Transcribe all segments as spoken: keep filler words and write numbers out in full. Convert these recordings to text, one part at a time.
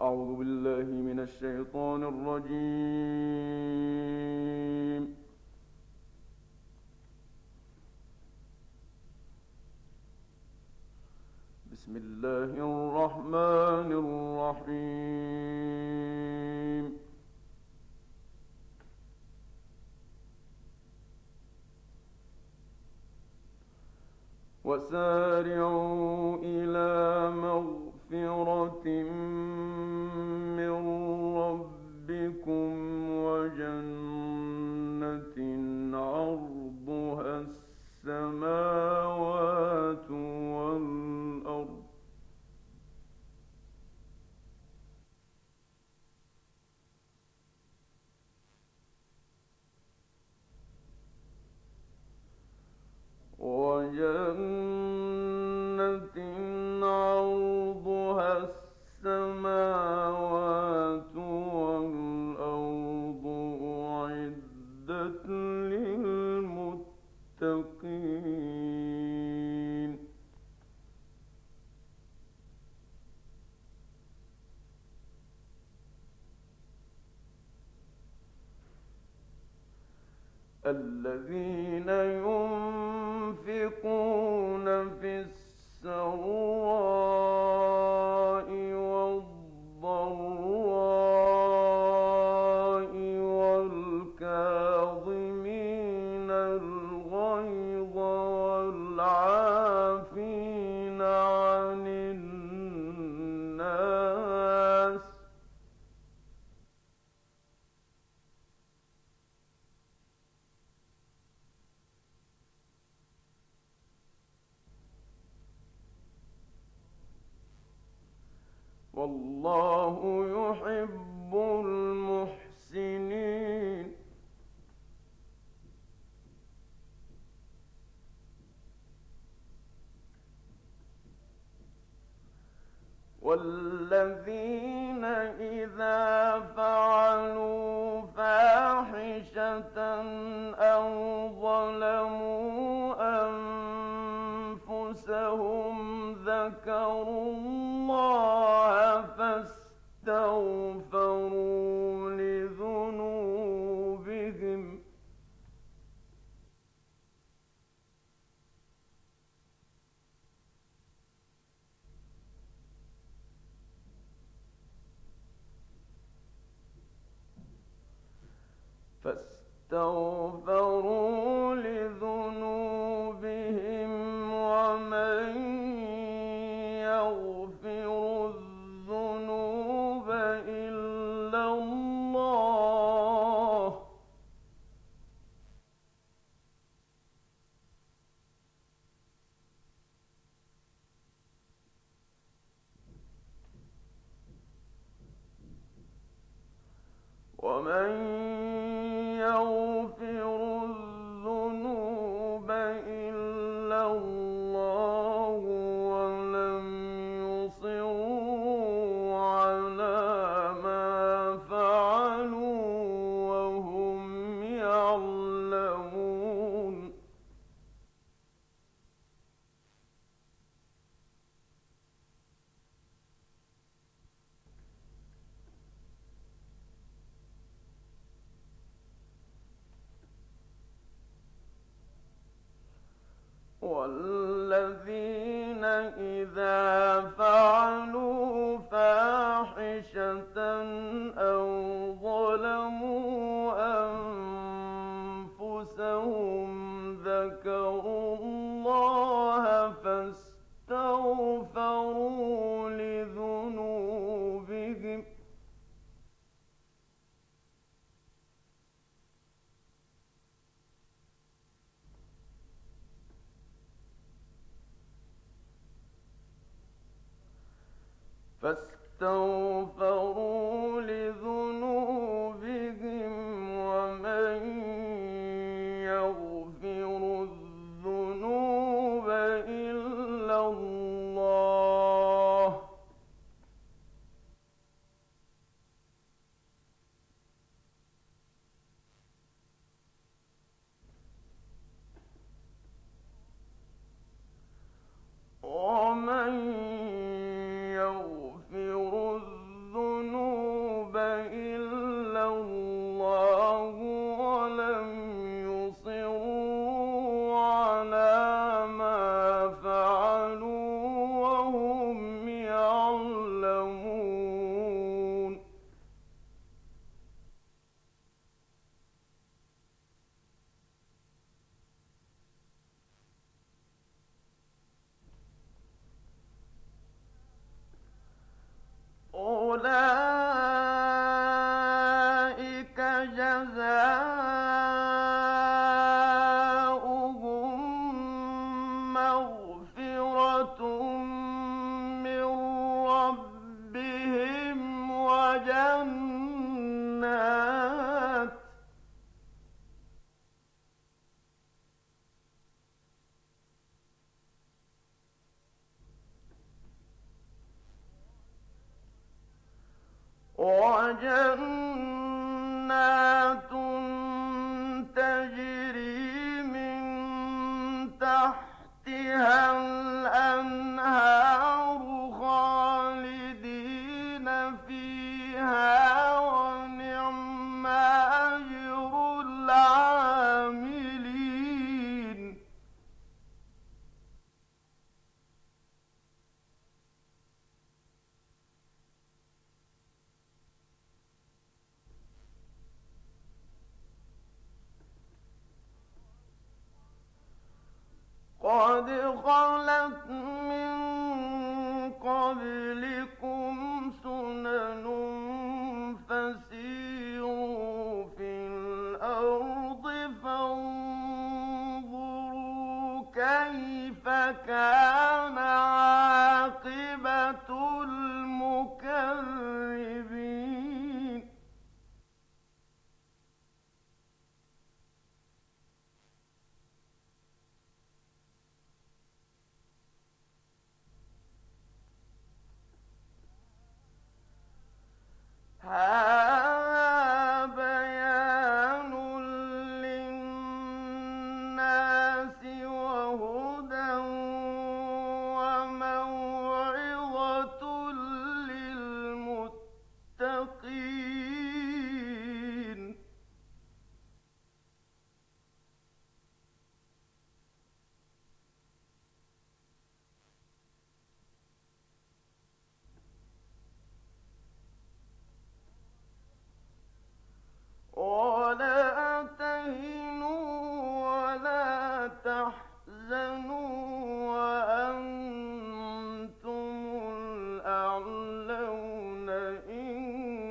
أعوذ بالله من الشيطان الرجيم. بسم الله الرحمن الرحيم. وسارعوا إلى مغفرة من ربكم وجنة عرضها السماوات والأرض وجنة عرضها السماوات والأرض أعدت للمتقين. الذين ينفقون في السراء والضراء والكاظمين الغيظ والعافين عن الناس والله يحب المحسنين. والذين إذا فعلوا فاحشة أو ظلموا أنفسهم ذكروا الله فاستغفروا لذنوبهم فاستغفروا لذنوبهم ومن يغفر الذنوب إلا الله ومن يغفر الذنوب إلا الله ولم يصروا على ما فعلوا وهم يعلمون. والذين إذا فعلوا فاحشة أو ظلموا أنفسهم ذكروا الله فاستغفروا لذنوبهم فاستغفروا لذنوبهم ومن يغفر الذنوب إلا الله ومن يغفر الذنوب وجنات تجري من تحتها الأنهار خالدين فيها ونعم أجر العاملين. قد خلت من قبلكم سنن فسيروا في الأرض فانظروا كيف كان عاقبة المكذبين. هذا بيان للناس وهدى وموعظة للمتقين. ولا تهنوا ولا تحزنوا وأنتم الأعلون إن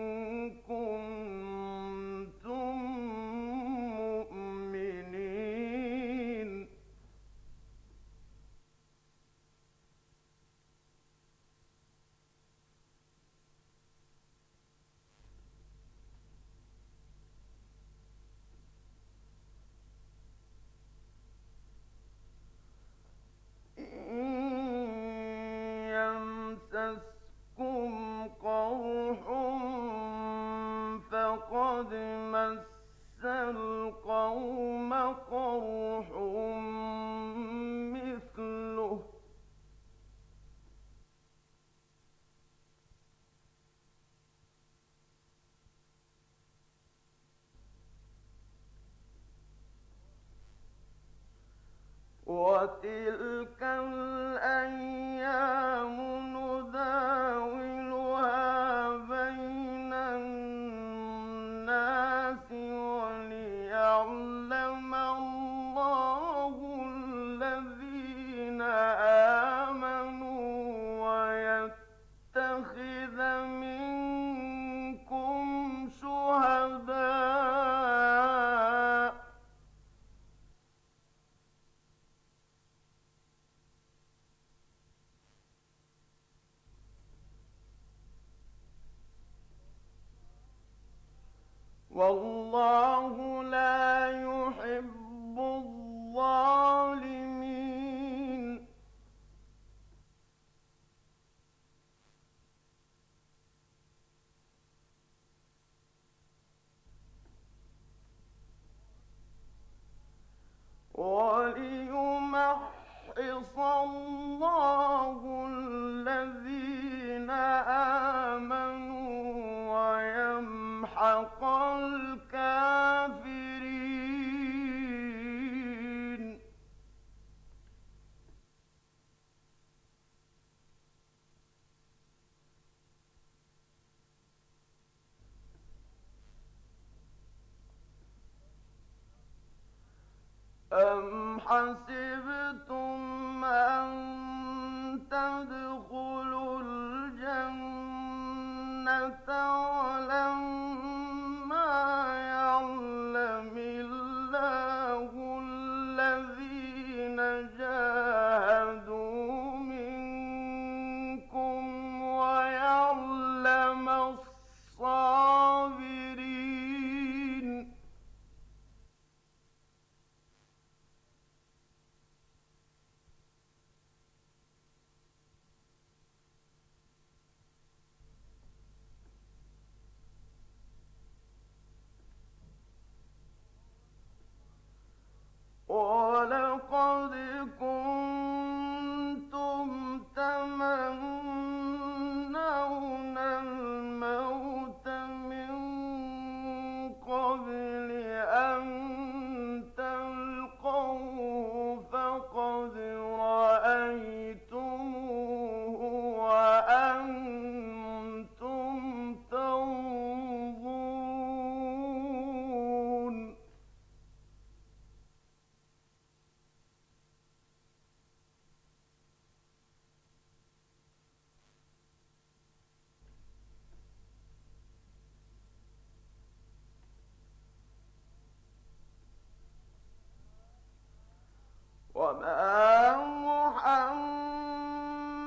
كنتم مؤمنين. يمسسكم قرح فقد مس القوم قرح مثله وتلك الأيام نداولها بين الناس وليعلم الله الذين آمنوا ويتخذ منكم شهداء. والله لا يحب الظالمين. وليمحص الله الذين آمنوا ويمحق الكافرين. أم حسبتم أن تدخلوا الجنة ولما يعلم الله الذين جاهدوا منكم ويعلم الصابرين.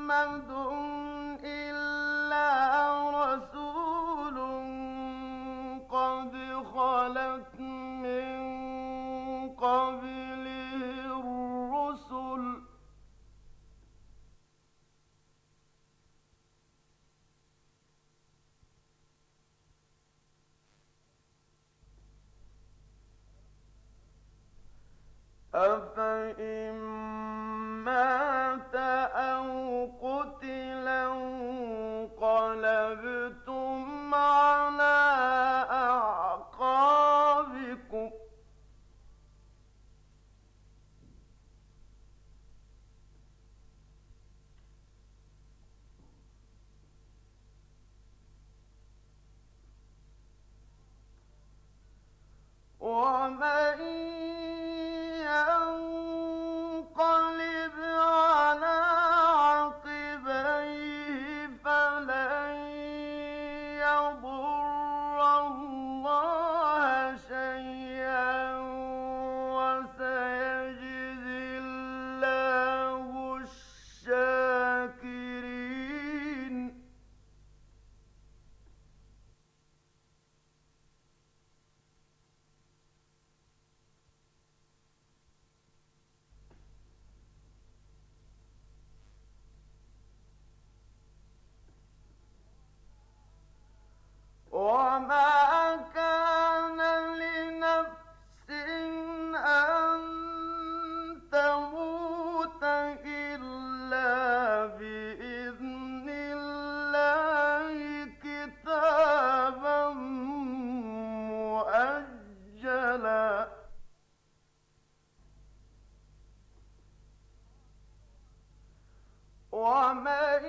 محمد إلا رسول قد خلت من قبله الرسل أفإن مات أو قتل انقلبتم على أعقابكم ومن ينقلب على عقبيه فلن يضر الله شيئا وسيجزي الله الشاكرين وما كان لنفس أن تموت إلا بإذن الله كتابا مؤجلا ومن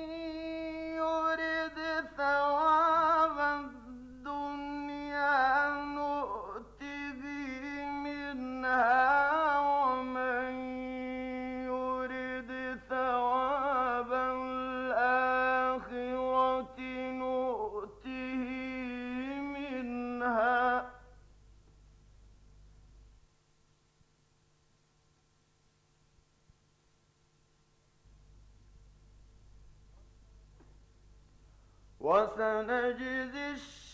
يرد ثواب الدنيا نؤته منها ومن يرد ثواب الآخرة نؤته منها وسنجزي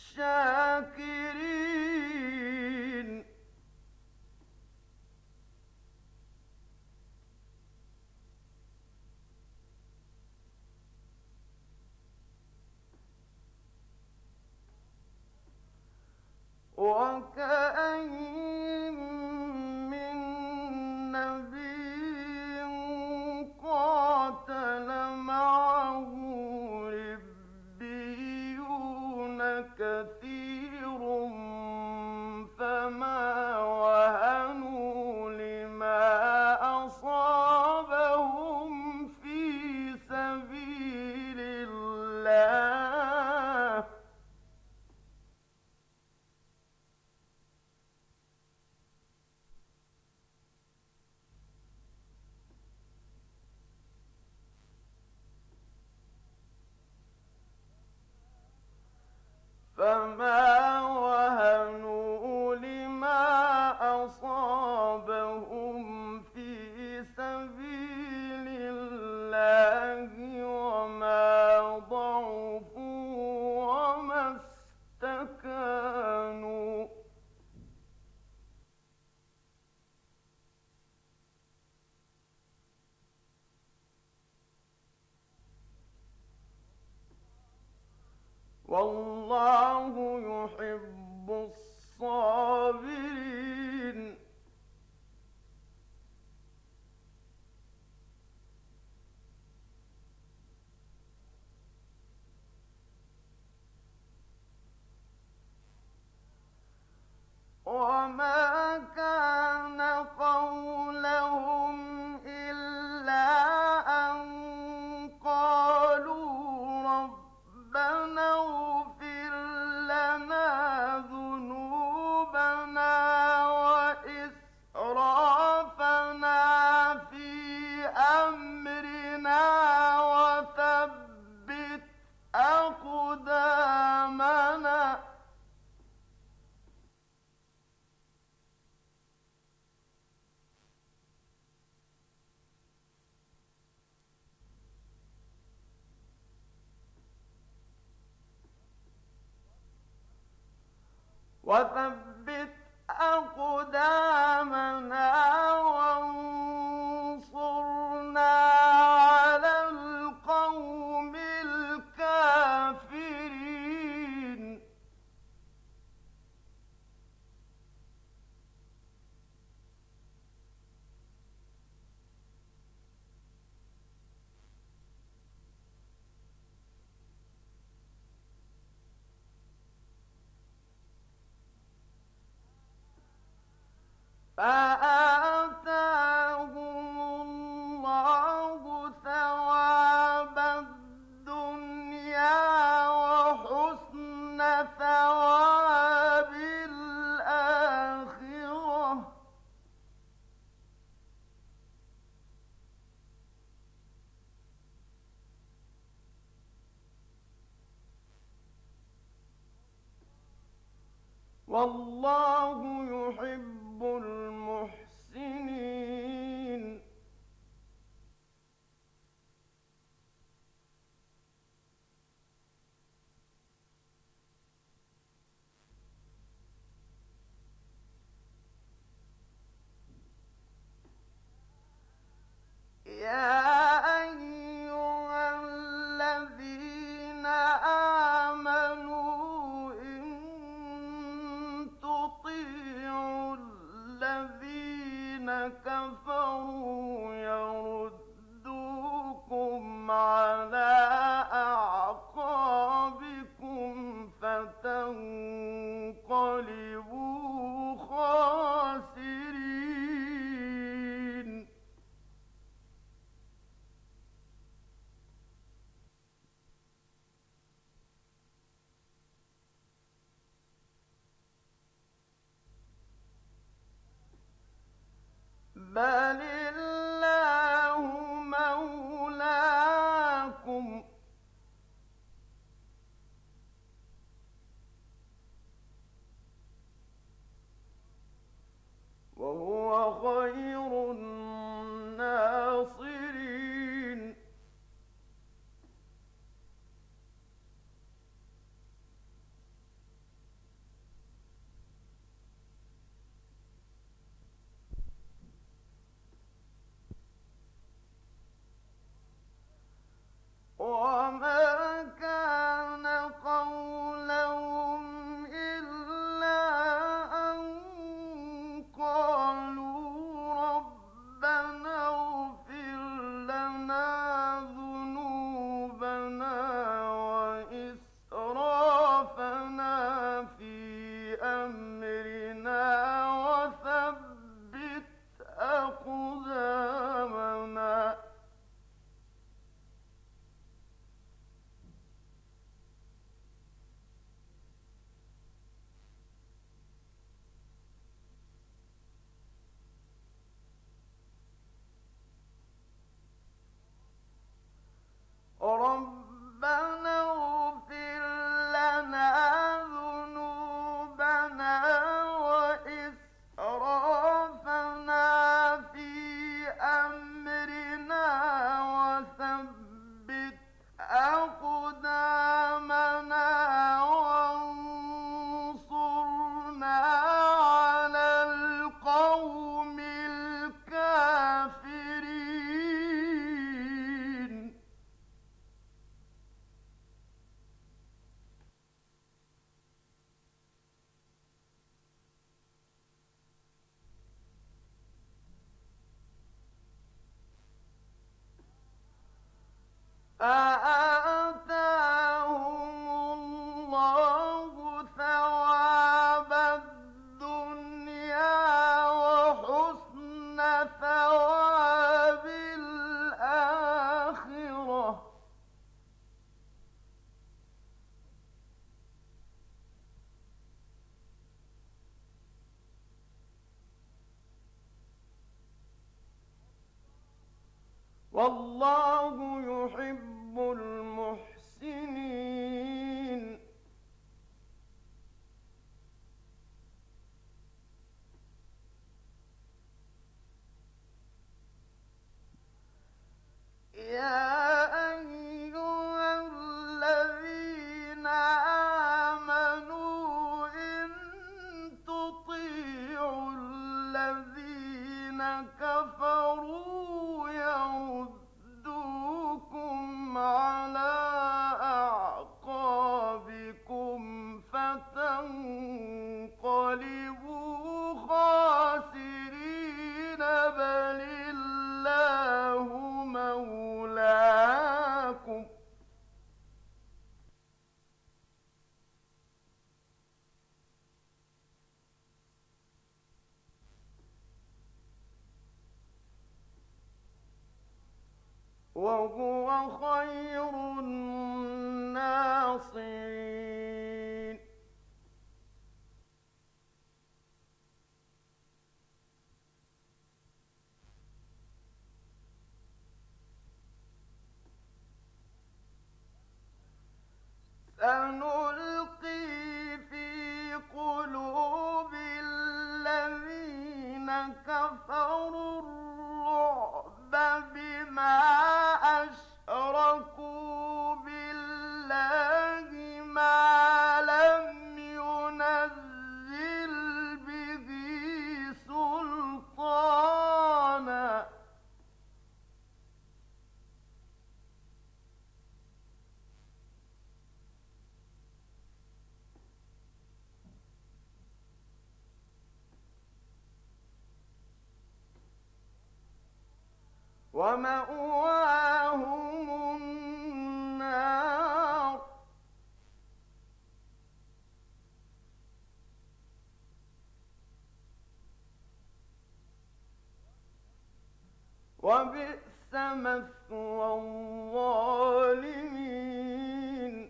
الشاكرين وكأين من نبي قاتل معه كثير فما وهنوا لما أصابهم في سبيل الله فما وهنوا لما أصابهم في سبيل الله وما ضعفوا وما استكانوا والله يحب الصابرين وما كان قولهم إلا أن قالوا ربنا اغفر لنا ذنوبنا وإسرافنا في أمرنا وثبت أقدامنا وثبت أقدامنا وانصرنا على القوم الكافرين فآتاهم الله ثواب الدنيا وحسن ثواب الآخرة والله يحب المحسنين يا أيها الذين آمنوا إن تطيعوا الذين كفروا يردوكم على أعقابكم فتنقلبوا خاسرين بل الله مولاكم وهو خير الناصرين وما كان قولهم إلا أن قالوا ربنا اغفر لنا ذنوبنا وإسرافنا في أمرنا وثبت أقدامنا ربنا اغفر لنا ذنوبنا وإسرافنا في أمرنا وثبت أقدامنا وانصرنا على القوم الكافرين فآتاهم الله ثواب الدنيا وحسن ثواب الآخرة والله يحب المحسنين يا أيها الذين آمنوا إن وهو خير الناصرين سنلقي في قلوب الذين كفروا الرعب بما أشركوا بالله ما لم ينزل به سلطانا ومأواهم النار وبئس مثوى الظالمين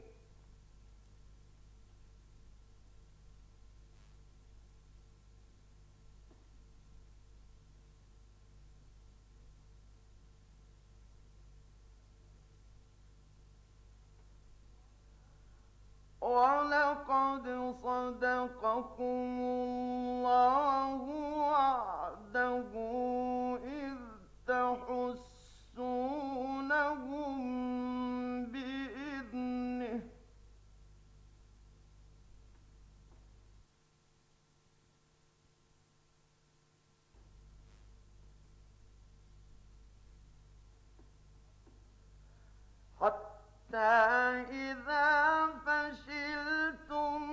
وَلَقَدْ صَدَقَكُمُ اللَّهُ وَعْدَهُ إِذْ تَحُسُّونَهُم بِإِذْنِهِ ۖ حتى إذا فشلتم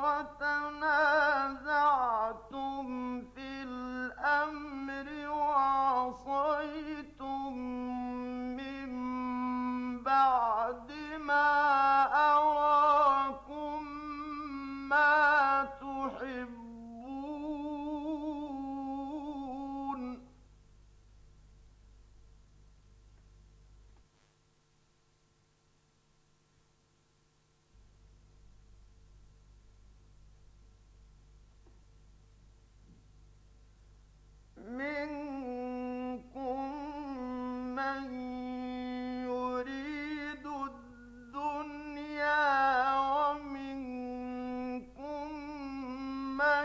وتنازعتم في الأمر وعصيتم من بعد ما أراكم ما تحبون منكم من يريد الدنيا ومنكم من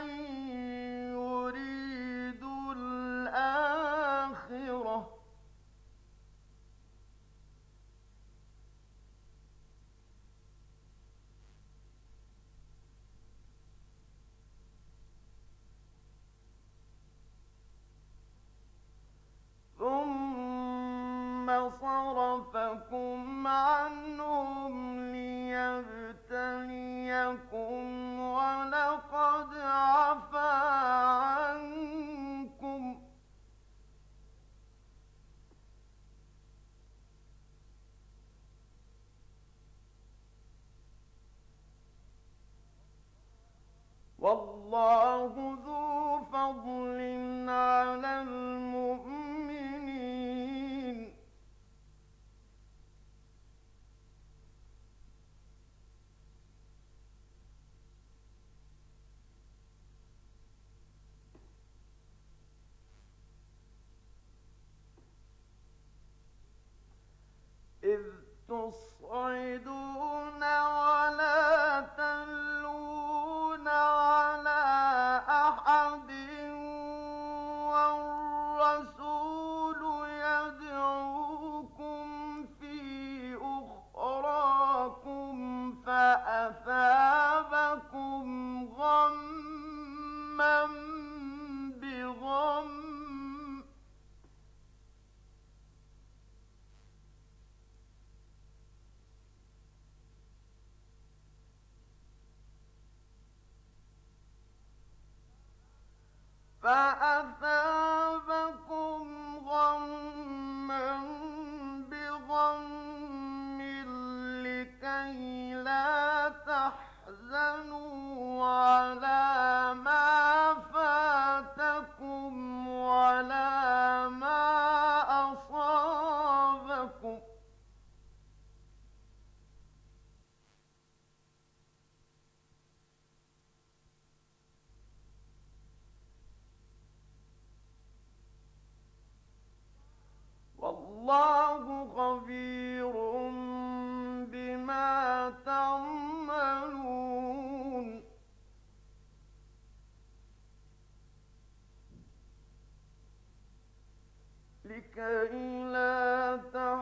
يريد الآخرة ثم صرفكم عنهم ليبتليكم ولقد عفا عنكم والله ذو فضل على المؤمنين إذ تصعدون ولا تلوون على أحد والرسول يدعوكم في أخراكم فأثابكم غمّا بغم فأثابكم غمّا بغم لكي لا تحزنوا على ما فاتكم ولا ما أصابكم خبير بما تعملون لكي لا